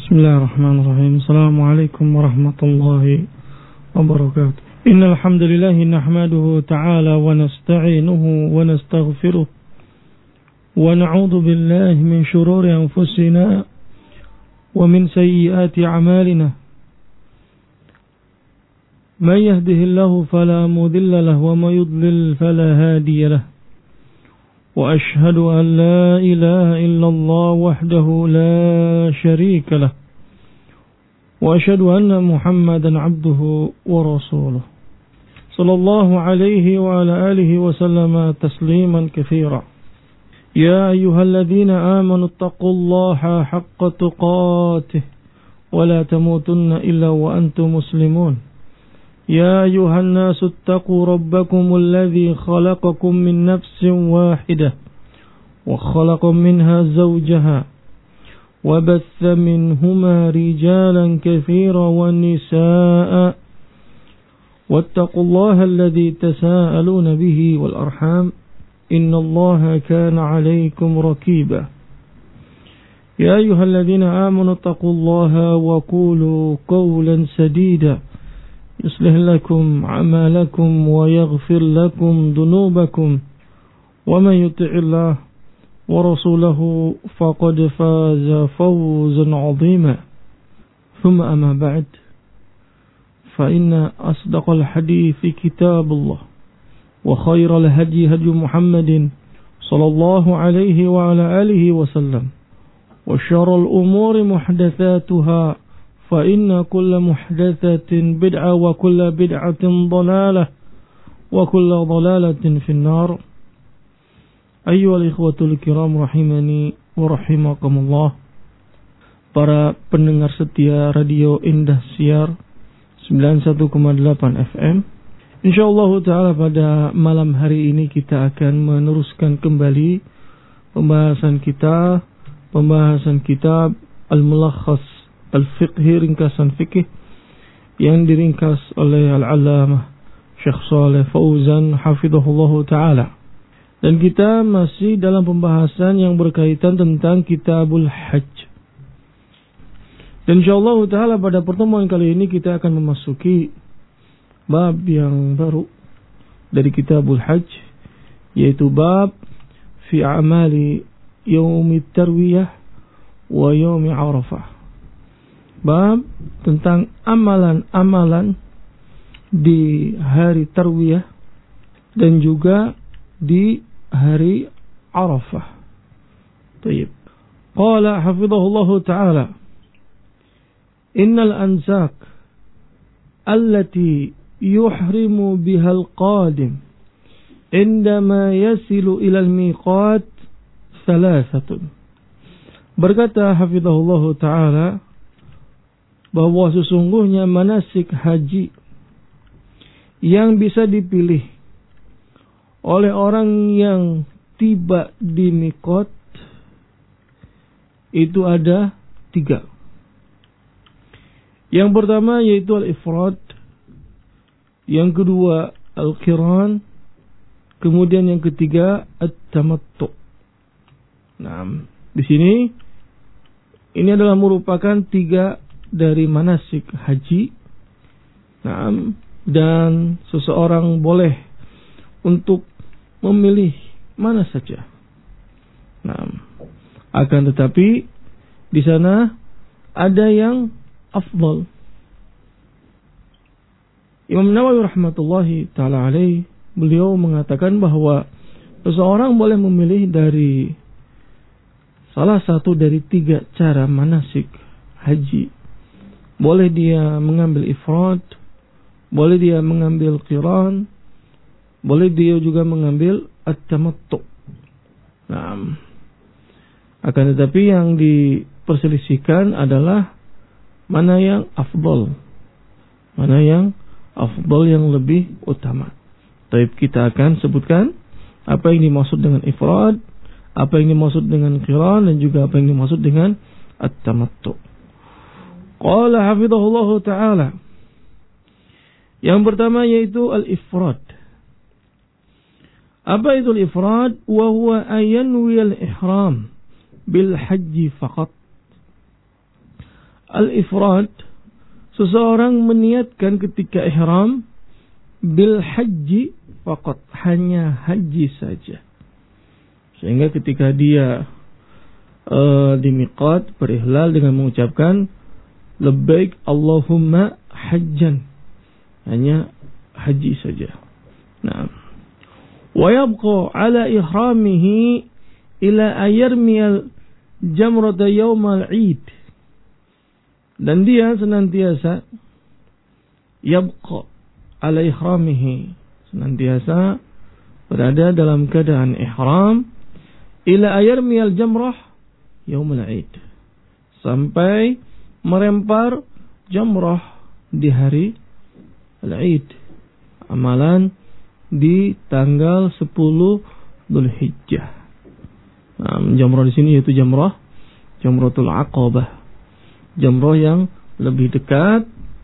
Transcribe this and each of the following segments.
Bismillahirrahmanirrahim. Assalamualaikum warahmatullahi wabarakatuh. Innal hamdalillah nahmaduhu ta'ala wa nasta'inuhu wa nastaghfiruh wa na'udzu billahi min shururi anfusina wa min sayyiati a'malina. Man yahdihillahu fala mudilla lahu wa may yudlil fala hadiya lahu. وأشهد أن لا إله إلا الله وحده لا شريك له وأشهد أن محمدا عبده ورسوله صلى الله عليه وعلى آله وسلم تسليما كثيرا يا أيها الذين آمنوا اتقوا الله حق تقاته ولا تموتن إلا وأنتم مسلمون يا أيها الناس اتقوا ربكم الذي خلقكم من نفس واحدة وخلق منها زوجها وبث منهما رجالا كثيرا ونساء واتقوا الله الذي تساءلون به والأرحام إن الله كان عليكم رقيبا يا أيها الذين آمنوا اتقوا الله وقولوا قولا سديدا يصلح لكم أعمالكم ويغفر لكم ذنوبكم ومن يطع الله ورسوله فقد فاز فوزا عظيما ثم أما بعد فإن أصدق الحديث كتاب الله وخير الهدي هدي محمد صلى الله عليه وعلى آله وسلم وشر الأمور محدثاتها فإن كل محدثة بدعة وكل بدعة ضلالة وكل ضلالة في النار أيها الإخوة الكرام rahimani wa rahimakumullah. Para pendengar setia Radio Indah Siar 91,8 FM. Insyaallah ta'ala pada malam hari ini kita akan meneruskan kembali pembahasan kitab Al-Mulakhas Al-Fiqhi, ringkasan fikih yang diringkas oleh Al-Allamah Syekh Shalih Fauzan hafizahullahu ta'ala. Dan kita masih dalam pembahasan yang berkaitan tentang Kitabul Hajj. Dan insyaallah ta'ala pada pertemuan kali ini kita akan memasuki bab yang baru dari Kitabul Hajj, yaitu bab fi amali yaumit tarwiyah wa yaumi Arafah. Bab tentang amalan-amalan di hari Tarwiyah dan juga di hari Arafah. Baik. Qala hafizahullahu ta'ala, innal ansak allati yuhrimu biha al-qadim indama yasilu ila al-miqat thalathatun. Berkata hafizahullahu ta'ala bahwa sesungguhnya manasik haji yang bisa dipilih oleh orang yang tiba di miqat itu ada 3. Yang pertama yaitu al-ifrad, yang kedua al-qiran, kemudian yang ketiga at-tamattu. Nah, di sini ini adalah merupakan 3 dari manasik haji. Nah, dan seseorang boleh untuk memilih mana saja. Nah, akan tetapi di sana ada yang afdal. Imam Nawawi rahmatullahi ta'ala alaih, beliau mengatakan bahwa seseorang boleh memilih dari salah satu dari 3 cara manasik haji. Boleh dia mengambil ifrad, boleh dia mengambil qiran, boleh dia juga mengambil at-tamattu. Nah, akan tetapi yang diperselisihkan adalah mana yang afdal, mana yang afdal, yang lebih utama. Tapi kita akan sebutkan apa yang dimaksud dengan ifrad, apa yang dimaksud dengan qiran, dan juga apa yang dimaksud dengan at-tamattu. Qala hafizahullahu ta'ala, yang pertama yaitu al-ifrad. Apa itu al-ifrad? Wa huwa ayanwi al-ihram bil haji faqat. al-ifrad, seseorang meniatkan ketika ihram bil haji faqat, hanya haji saja. Sehingga ketika dia di miqat berihlal dengan mengucapkan labbaik Allahumma hajjan, hanya haji saja. Nah, wa yabqa ala ihramihi ila ayarmiyal jamrata yaumal id, dan dia senantiasa yabqa ala ihramihi, senantiasa berada dalam keadaan ihram ila ayarmiyal jamrah yaumul id, sampai merempar jamrah di hari al-id, amalan di tanggal 10 Dzulhijjah. Nah, jamrah di sini yaitu jamratul Aqabah, jamrah yang lebih dekat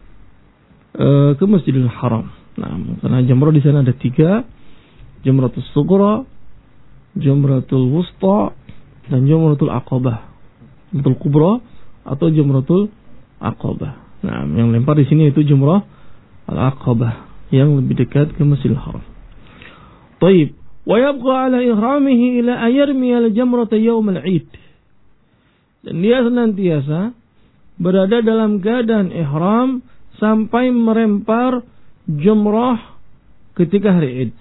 ke Masjidil Haram. Nah, karena jamrah di sana ada 3, jamratul Sughra, jamratul Wusta, dan jamratul Aqabah, jamratul Kubra atau jamratul Aqabah. Nah, yang lempar di sini itu jamrah al-Aqabah yang lebih dekat ke Masjidil Haram. Baik, wa yabqa ala ihramihi ila ayarmi al-jamrata yaum al-id, dan dia senantiasa berada dalam keadaan ihram sampai merempar jamrah ketika hari Id.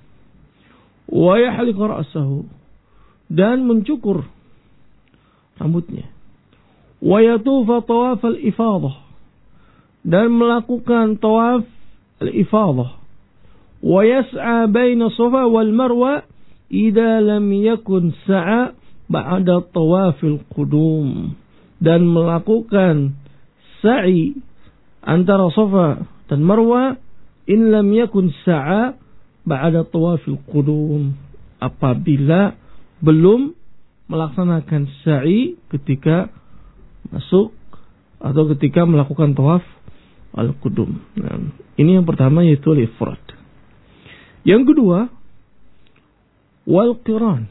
Wa yahliq ra'sahu, dan mencukur rambutnya. Wa yatufa tawaf al-ifadah, dan melakukan tawaf al-ifadah. Wa yas'a baina Safa wal Marwa idza lam yakun sa'a ba'da tawafil qudum, dan melakukan sa'i antara Safa dan Marwa in lam yakun sa'a ba'da tawafil qudum, apabila belum melaksanakan sa'i ketika masuk atau ketika melakukan tawaf al-qudum. Nah, ini yang pertama yaitu al-ifrad. Yang kedua, wal qiran,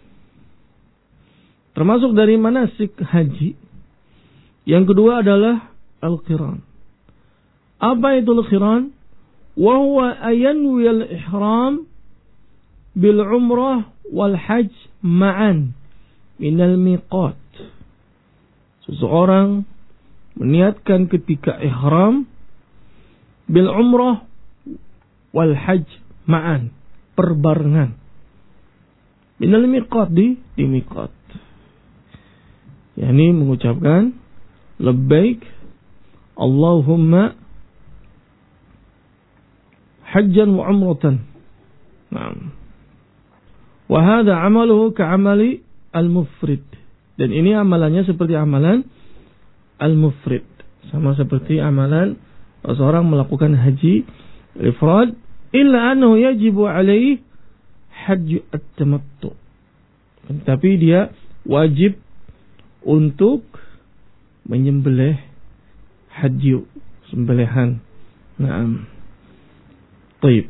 termasuk dari manasik haji. Yang kedua adalah al-qiran. Apa itu al-qiran? Wa huwa ayanwi al-ihram bil umrah wal hajj ma'an min al-miqat. Seseorang meniatkan ketika ihram bil umrah wal hajj ma'an, perbarengan, min al-miqat, di miqat, yakni mengucapkan labbaik Allahumma hajjan wa umratan. Naam. Wa hadha amaluhu ka'amali al-mufrid, dan ini amalannya seperti amalan al-mufrid, sama seperti amalan seorang melakukan haji ifrad, illa annahu yajibu alaihi hajj at-tamattu, tapi dia wajib untuk menyembelih haji, sembelihan. Naam. Baik.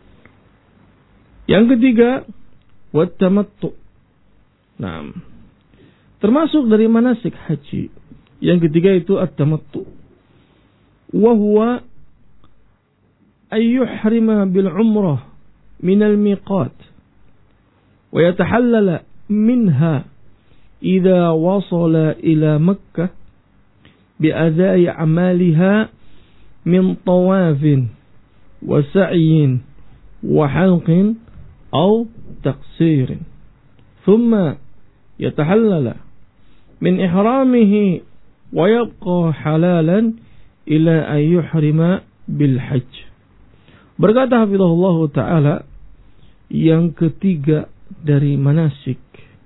Yang ketiga, wat-tamattu. Naam. Termasuk dari manasik haji. Yang ketiga itu at-tamattu. Wa huwa ayyuhrima bil umrah min al-miqat wa yatahallala minha idza wasala ila Makkah bi adai amaliha min tawafin wa sa'yin wa halqin aw taqsirin, thumma yatahallala min ihramihi wa yabqa halalan ila an yuhrima bil hajj. Berkata hafizahullah ta'ala, yang ketiga dari manasik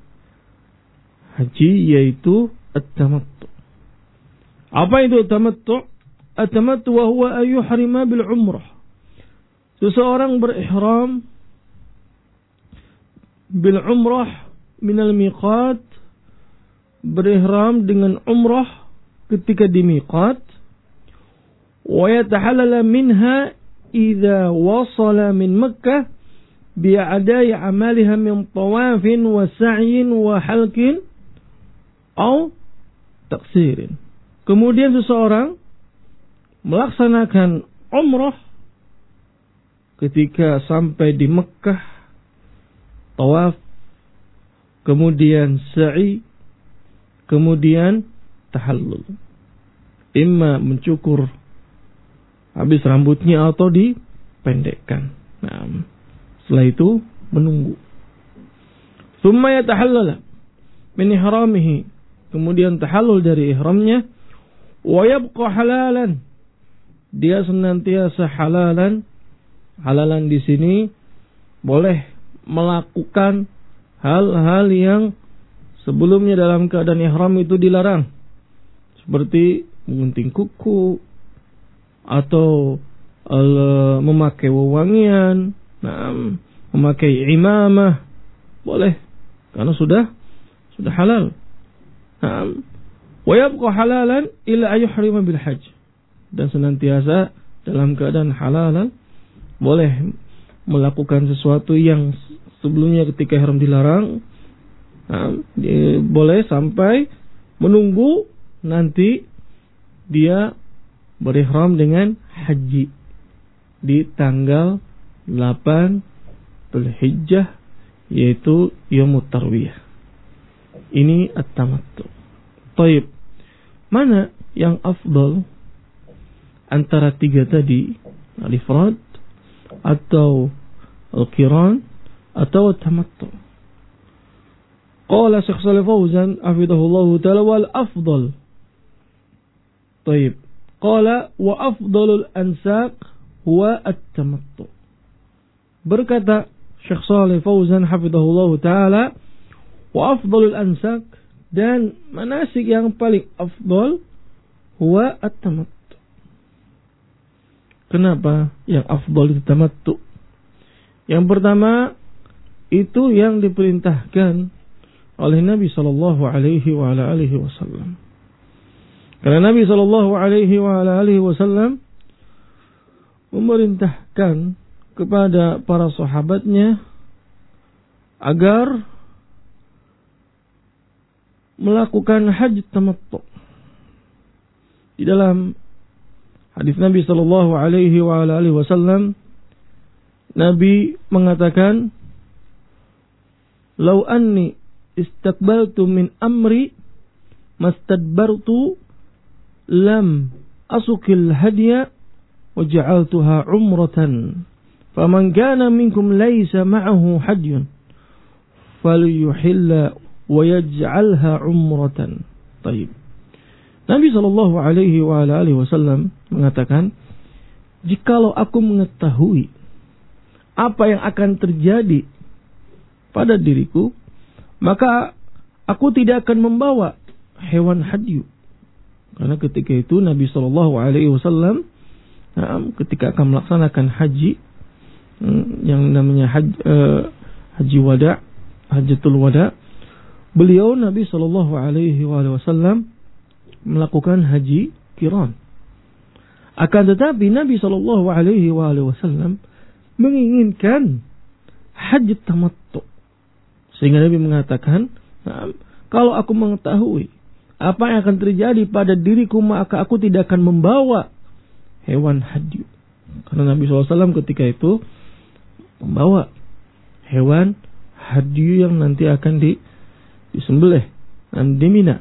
haji yaitu at-tamattu. Apa itu at-tamattu? At-tamattu wa huwa an yuhrima bil umrah. Seseorang berihram bil umrah minal miqat, berihram dengan umrah ketika di miqat, wa yatahallala minha idza wasala min Makkah bi'adai amaliha min tawafin wa sa'yin wa halqin aw taqsirin, kemudian seseorang melaksanakan umrah ketika sampai di Mekah, tawaf, kemudian sa'i, kemudian tahallul. Imma mencukur habis rambutnya atau dipendekkan. Nah, setelah itu menunggu. Tsumma yatahallala min ihramihi, kemudian tahallul dari ihramnya, wa yabqa halalan, dia senantiasa halalan. Halalan di sini boleh melakukan hal-hal yang sebelumnya dalam keadaan ihram itu dilarang, seperti menggunting kuku atau memakai wewangian, memakai imamah, boleh karena sudah halal. Wa yabqa halalan ila ayuhrima bil hajj, dan senantiasa dalam keadaan halalan, boleh melakukan sesuatu yang sebelumnya ketika ihram dilarang. Boleh sampai menunggu nanti dia berihram dengan haji di tanggal 8 Dzulhijjah, yaitu Yaumut Tarwiyah. Ini at-tamattu. Taib, mana yang afdal antara tiga tadi, al-ifrad atau al-qiran atau at-tamattu? Qala Syekh Shalih Fauzan hafizahullahu ta'ala wal afdal. Taib. Qala wa afdalul ansaq huwa at-tamattu. Berkata Syekh Shalih Fauzan hafizahullahu ta'ala, wa afdalul ansaq, dan manasik yang paling afdal huwa at-tamattu. Kenapa yang afdal itu tamattu? Yang pertama, itu yang diperintahkan oleh Nabi sallallahu alaihi wa ala alihi wasallam. Karena Nabi sallallahu alaihi wa ala alihi wasallam memerintahkan kepada para sahabatnya agar melakukan haji tamattu. Di dalam hadis Nabi sallallahu alaihi wa ala alihi wasallam, Nabi mengatakan, "Lau anni istaqbaltu min amri mastadbartu lam asukil hadiya wa ja'altuha umratan. Faman kana minkum laysa ma'ahu hadyun falyuhilla wa yaj'alha umratan." Taib. Nabi sallallahu alaihi wa alihi wasallam mengatakan, jikalau aku mengetahui apa yang akan terjadi pada diriku, maka aku tidak akan membawa hewan hadyu. Karena ketika itu Nabi sallallahu alaihi wasallam ketika akan melaksanakan haji, yang namanya haji wada, hajatul wada, beliau Nabi sallallahu alaihi wasallam melakukan haji qiran. Akan tetapi Nabi sallallahu alaihi wasallam menginginkan haji tamattu, sehingga Nabi mengatakan, kalau aku mengetahui apa yang akan terjadi pada diriku, maka aku tidak akan membawa hewan hadyu. Karena Nabi SAW ketika itu membawa hewan hadyu yang nanti akan disembelih di Mina.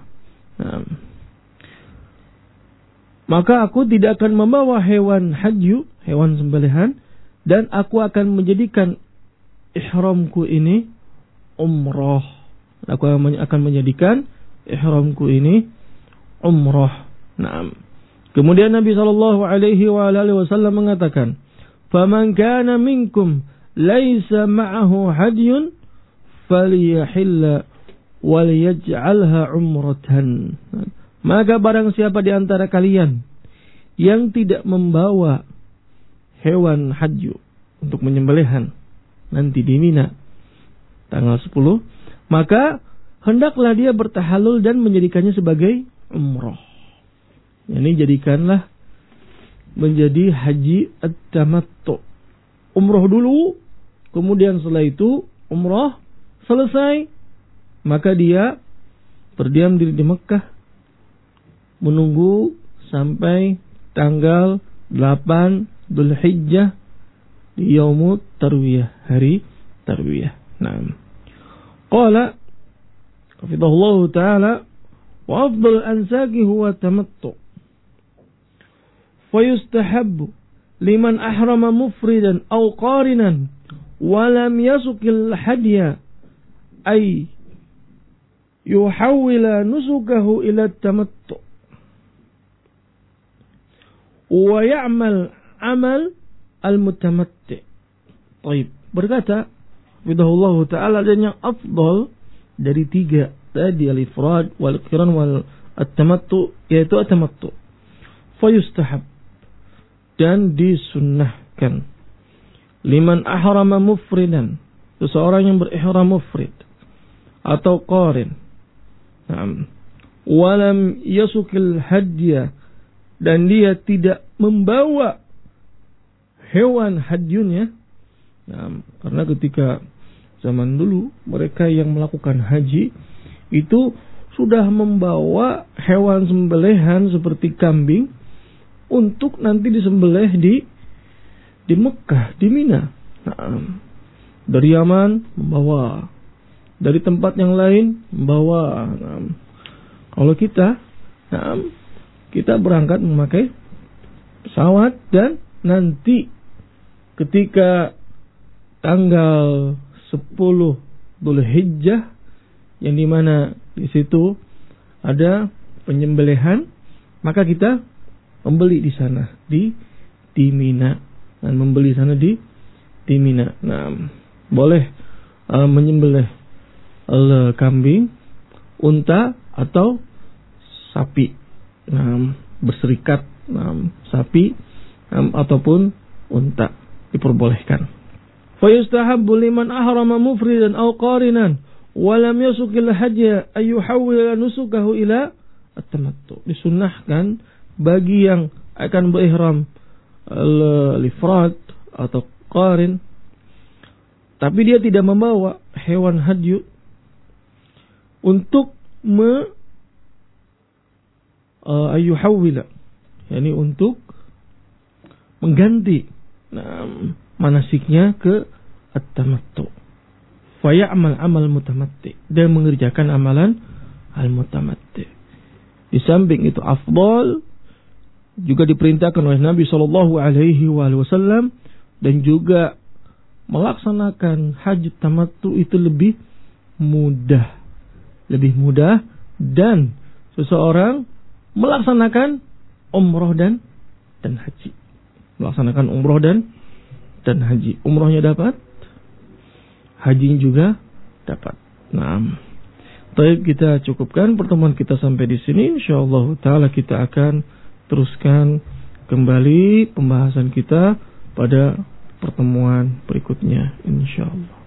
Maka aku tidak akan membawa hewan hadyu, hewan sembelihan, dan aku akan menjadikan ihramku ini umrah. Aku akan menjadikan ihramku ini umrah. Naam. Kemudian Nabi sallallahu alaihi wasallam mengatakan, "Faman kana minkum laisa ma'ahu hadyun falyahilla wal yaj'alha umratan." Maka barang siapa di antara kalian yang tidak membawa hewan hadyu untuk menyembelihan nanti di Mina tanggal 10, maka hendaklah dia bertahallul dan menjadikannya sebagai umrah. Yani jadikanlah menjadi haji at-tamattu. Umrah dulu, kemudian setelah itu umrah selesai, maka dia berdiam diri di Mekah, menunggu sampai tanggal 8 Dzulhijjah di Yaumut Tarwiyah, hari Tarwiyah. Naam. Qala hafizahullah ta'ala wa afdal ansaki huwa tamattu. Fa yustahabbu liman ahrama mufridan aw qarinan wa lam yasukil hadya ay yuhawwila nusukahu ila tamattu wa ya'mal amal al-mutamatti. Baik, berkata hafizahullah ta'ala, dan yang afdal dari tiga tadi, al-ifrad wal qiran wal at-tamattu, yaitu at-tamattu. Fa yustahab, dan disunnahkan, liman ahrama mufridan, seseorang yang berihram mufrid atau qarin, walam yasukil hadya, dan dia tidak membawa hewan hadyunnya. Karena ketika zaman dulu mereka yang melakukan haji itu sudah membawa hewan sembelihan seperti kambing untuk nanti disembelih di Mekah, di Mina. Dari Yaman membawa, dari tempat yang lain membawa. Kalau kita berangkat memakai pesawat, dan nanti ketika tanggal 10 Dzulhijjah, yang dimana di situ ada penyembelihan, maka kita membeli di sana di Mina, dan membeli sana di Mina. Boleh menyembelih kambing, unta atau sapi. Berserikat sapi ataupun unta diperbolehkan. Fa yustahabbu liman ahrama mufridan aw qarinan wa lam yasukil hajja ay yuhawwila nusukahu ila at-tamattu. Disunnahkan bagi yang akan berihram al-ifrad atau qarin, tapi dia tidak membawa hewan hadyu, untuk ayyuhawwila, yakni untuk mengganti manasiknya ke at-tamattu. Fa ya'mal amal mutamatti, dan mengerjakan amalan al-mutamatti. Di samping itu afdal, juga diperintahkan oleh Nabi sallallahu alaihi wasallam, dan juga melaksanakan haji tamattu itu lebih mudah, dan seseorang melaksanakan umroh dan haji. Melaksanakan umroh dan haji. Umrohnya dapat, hajinya juga dapat. Baik, kita cukupkan pertemuan kita sampai di sini. Insyaallah taala kita akan teruskan kembali pembahasan kita pada pertemuan berikutnya, insyaallah.